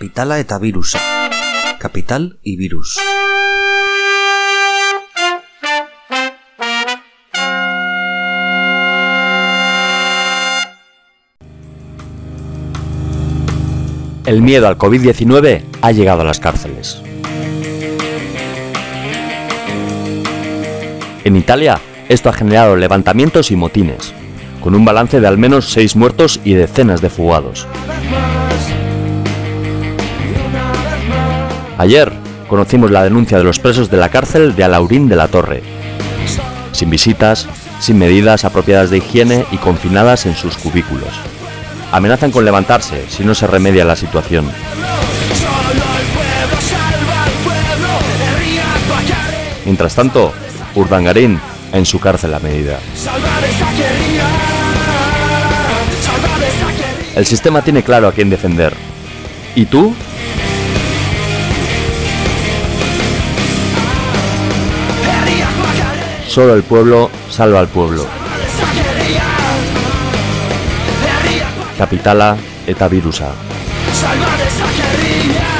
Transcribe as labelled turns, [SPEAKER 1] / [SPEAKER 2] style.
[SPEAKER 1] Kapitala eta virusa. Capital y virus.
[SPEAKER 2] El miedo al COVID-19 ha llegado a las cárceles. En Italia, esto ha generado levantamientos y motines, con un balance de al menos 6 muertos y decenas de fugados. Ayer conocimos la denuncia de los presos de la cárcel de Alhaurín de la Torre, sin visitas, sin medidas apropiadas de higiene y confinadas en sus cubículos. Amenazan con levantarse si no se remedia la situación. Mientras tanto, Urdangarín en su cárcel a medida. El sistema tiene claro a quién defender. ¿Y tú? Solo el pueblo salva al pueblo. Kapitala eta virusa.